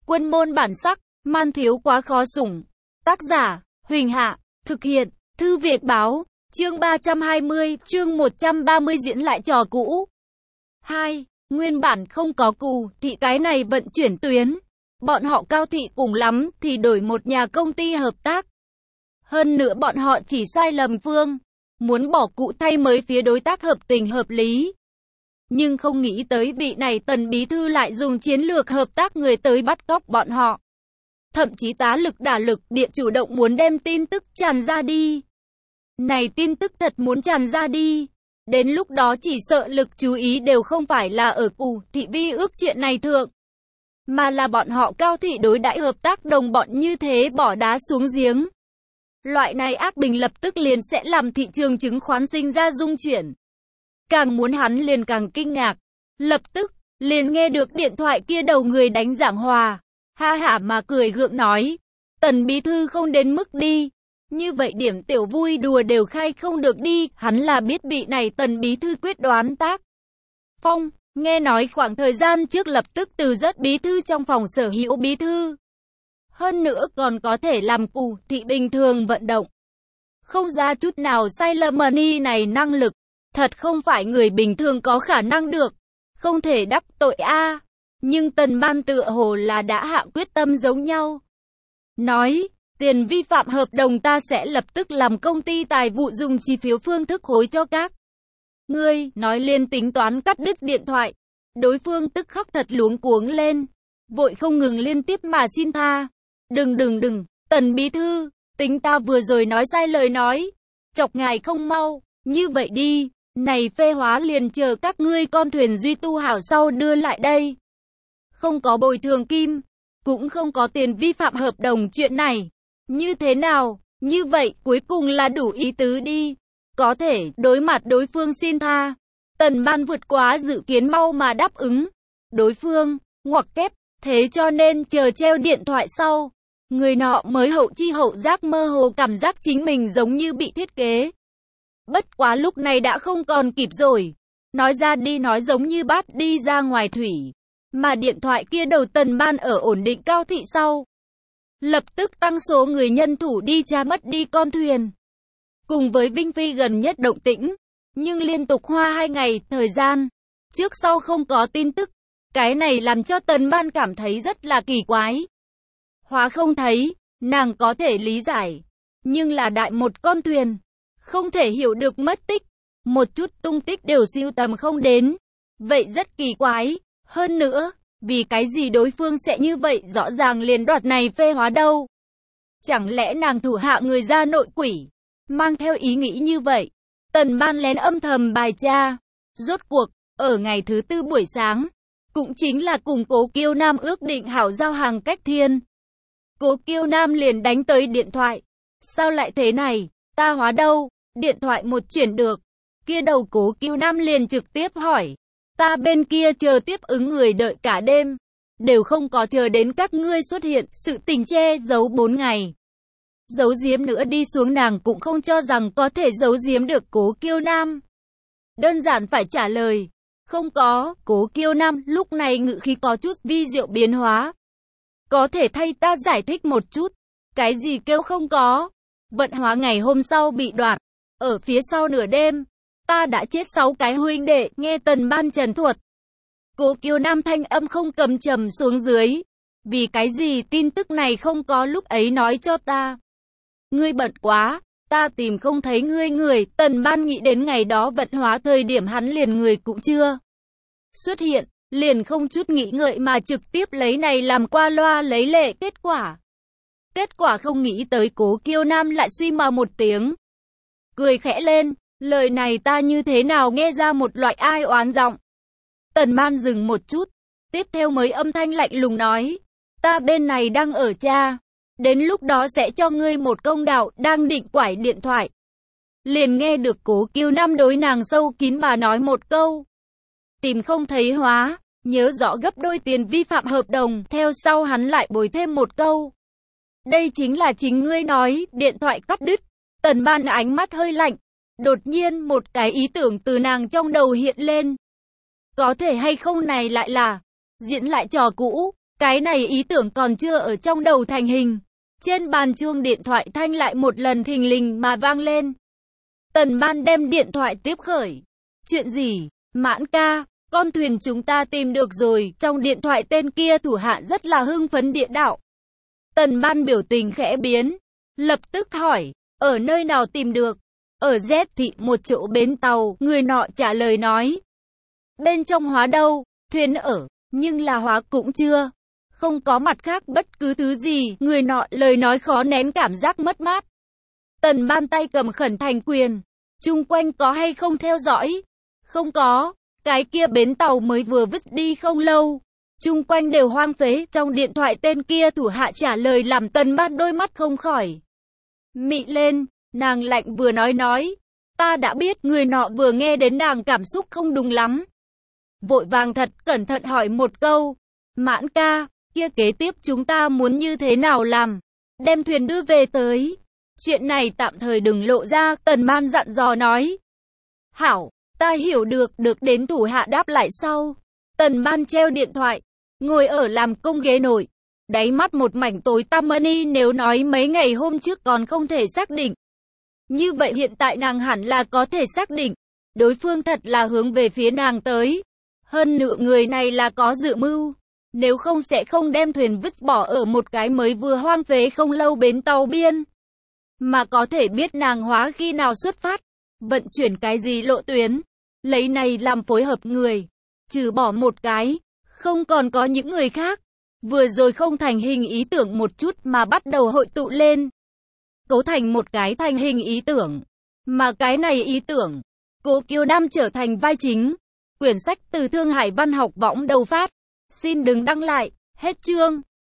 Quân môn bản sắc, man thiếu quá khó sủng. Tác giả, Huỳnh Hạ, thực hiện, Thư Việt Báo, chương 320, chương 130 diễn lại trò cũ. 2. Nguyên bản không có Cù Thị cái này vận chuyển tuyến. Bọn họ Cao Thị cùng lắm thì đổi một nhà công ty hợp tác. Hơn nữa bọn họ chỉ sai lầm phương. Muốn bỏ Cụ thay mới phía đối tác hợp tình hợp lý. Nhưng không nghĩ tới vị này Tần Bí Thư lại dùng chiến lược hợp tác người tới bắt cóc bọn họ. Thậm chí tá lực đả lực địa chủ động muốn đem tin tức tràn ra đi. Này tin tức thật muốn tràn ra đi. Đến lúc đó chỉ sợ lực chú ý đều không phải là ở Cù Thị vi ước chuyện này thượng. Mà là bọn họ Cao Thị đối đãi hợp tác đồng bọn như thế bỏ đá xuống giếng. Loại này ác bình lập tức liền sẽ làm thị trường chứng khoán sinh ra rung chuyển. Càng muốn hắn liền càng kinh ngạc. Lập tức, liền nghe được điện thoại kia đầu người đánh giảng hòa. Ha hả mà cười gượng nói. Tần Bí Thư không đến mức đi. Như vậy điểm tiểu vui đùa đều khai không được đi. Hắn là biết vị này Tần Bí Thư quyết đoán tác phong. Nghe nói khoảng thời gian trước lập tức từ rất Bí Thư trong phòng sở hữu Bí Thư. Hơn nữa còn có thể làm Cù Thị bình thường vận động. Không ra chút nào sai lầm này năng lực. Thật không phải người bình thường có khả năng được. Không thể đắc tội a. Nhưng Tần Ban tựa hồ là đã hạ quyết tâm giống nhau. Nói, tiền vi phạm hợp đồng ta sẽ lập tức làm công ty tài vụ dùng chi phiếu phương thức hối cho các ngươi. Nói liên tính toán cắt đứt điện thoại. Đối phương tức khắc thật luống cuống lên. Vội không ngừng liên tiếp mà xin tha. Đừng, Tần Bí Thư, tính ta vừa rồi nói sai lời nói. Chọc ngài không mau, như vậy đi. Này phê hóa liền chờ các ngươi con thuyền duy tu hảo sau đưa lại đây. Không có bồi thường kim, cũng không có tiền vi phạm hợp đồng chuyện này. Như thế nào? Như vậy cuối cùng là đủ ý tứ đi. Có thể đối mặt đối phương xin tha. Tần Ban vượt quá dự kiến mau mà đáp ứng. Đối phương, ngoặc kép, thế cho nên chờ treo điện thoại sau. Người nọ mới hậu chi hậu giác mơ hồ cảm giác chính mình giống như bị thiết kế. Bất quá lúc này đã không còn kịp rồi. Nói ra đi nói giống như bát đi ra ngoài thủy. Mà điện thoại kia đầu Tần Ban ở ổn định Cao Thị sau. Lập tức tăng số người nhân thủ đi tra mất đi con thuyền. Cùng với Vinh Phi gần nhất động tĩnh. Nhưng liên tục hoa 2 ngày thời gian. Trước sau không có tin tức. Cái này làm cho Tần Ban cảm thấy rất là kỳ quái. Hóa không thấy, nàng có thể lý giải. Nhưng là đại một con thuyền. Không thể hiểu được mất tích. Một chút tung tích đều siêu tầm không đến. Vậy rất kỳ quái. Hơn nữa, vì cái gì đối phương sẽ như vậy rõ ràng liền đoạt này phê hóa đâu. Chẳng lẽ nàng thủ hạ người ra nội quỷ. Mang theo ý nghĩ như vậy. Tần Ban lén âm thầm bài tra. Rốt cuộc, ở ngày thứ tư buổi sáng. Cũng chính là cùng Cố Kiêu Nam ước định hảo giao hàng cách thiên. Cố Kiêu Nam liền đánh tới điện thoại. Sao lại thế này? Ta hóa đâu? Điện thoại một chuyển được. Kia đầu Cố Kiêu Nam liền trực tiếp hỏi. Ta bên kia chờ tiếp ứng người đợi cả đêm. Đều không có chờ đến các ngươi xuất hiện. Sự tình che giấu 4 ngày. Giấu giếm nữa đi xuống nàng cũng không cho rằng có thể giấu giếm được Cố Kiêu Nam. Đơn giản phải trả lời. Không có. Cố Kiêu Nam lúc này ngự khí có chút vi diệu biến hóa. Có thể thay ta giải thích một chút. Cái gì kêu không có? Vận hóa ngày hôm sau bị đoạt. Ở phía sau nửa đêm. Ta đã chết 6 cái huynh đệ. Nghe Tần Ban trần thuật. Cố Kiêu Nam thanh âm không cầm trầm xuống dưới. Vì cái gì tin tức này không có lúc ấy nói cho ta? Ngươi bận quá. Ta tìm không thấy ngươi người. Tần Ban nghĩ đến ngày đó vận hóa thời điểm hắn liền người cũng chưa xuất hiện. Liền không chút nghĩ ngợi mà trực tiếp lấy này làm qua loa lấy lệ kết quả. Kết quả không nghĩ tới Cố Kiêu Nam lại suy mà một tiếng. Cười khẽ lên. Lời này ta như thế nào nghe ra một loại ai oán giọng. Tần Ban dừng một chút. Tiếp theo mới âm thanh lạnh lùng nói. Ta bên này đang ở tra. Đến lúc đó sẽ cho ngươi một công đạo. Đang định quải điện thoại. Liền nghe được Cố Kiêu Nam đối nàng sâu kín mà nói một câu. Tìm không thấy hóa. Nhớ rõ gấp đôi tiền vi phạm hợp đồng. Theo sau hắn lại bồi thêm một câu. Đây chính là chính ngươi nói. Điện thoại cắt đứt. Tần Ban ánh mắt hơi lạnh. Đột nhiên một cái ý tưởng từ nàng trong đầu hiện lên. Có thể hay không này lại là diễn lại trò cũ. Cái này ý tưởng còn chưa ở trong đầu thành hình. Trên bàn chuông điện thoại thanh lại một lần thình lình mà vang lên. Tần Ban đem điện thoại tiếp khởi. Chuyện gì? Mãn ca, con thuyền chúng ta tìm được rồi. Trong điện thoại tên kia thủ hạ rất là hưng phấn địa đạo. Tần Ban biểu tình khẽ biến. Lập tức hỏi, ở nơi nào tìm được? Ở Z thị một chỗ bến tàu, người nọ trả lời nói. Bên trong hóa đâu? Thuyền ở, nhưng là hóa cũng chưa. Không có mặt khác bất cứ thứ gì, người nọ lời nói khó nén cảm giác mất mát. Tần Ban tay cầm khẩn thành quyền. Chung quanh có hay không theo dõi? Không có, cái kia bến tàu mới vừa vứt đi không lâu. Chung quanh đều hoang phế, trong điện thoại tên kia thủ hạ trả lời làm Tần Ban đôi mắt không khỏi mị lên, nàng lạnh vừa nói. Ta đã biết, người nọ vừa nghe đến nàng cảm xúc không đúng lắm. Vội vàng thật cẩn thận hỏi một câu. Mãn ca, kia kế tiếp chúng ta muốn như thế nào làm? Đem thuyền đưa về tới. Chuyện này tạm thời đừng lộ ra, Tần Ban dặn dò nói. Hảo, ta hiểu được đến thủ hạ đáp lại sau. Tần Ban treo điện thoại, ngồi ở làm công ghế nổi. Đáy mắt một mảnh tối tăm mani, nếu nói mấy ngày hôm trước còn không thể xác định. Như vậy hiện tại nàng hẳn là có thể xác định. Đối phương thật là hướng về phía nàng tới. Hơn nữa người này là có dự mưu. Nếu không sẽ không đem thuyền vứt bỏ ở một cái mới vừa hoang phế không lâu bến tàu biên. Mà có thể biết nàng hóa khi nào xuất phát, vận chuyển cái gì lộ tuyến. Lấy này làm phối hợp người. Trừ bỏ một cái, không còn có những người khác. Vừa rồi không thành hình ý tưởng một chút mà bắt đầu hội tụ lên. Cấu thành một cái thành hình ý tưởng. Mà cái này ý tưởng, Cố Kiều Đam trở thành vai chính. Quyển sách từ Thương Hải Văn học võng đầu phát. Xin đừng đăng lại, hết chương.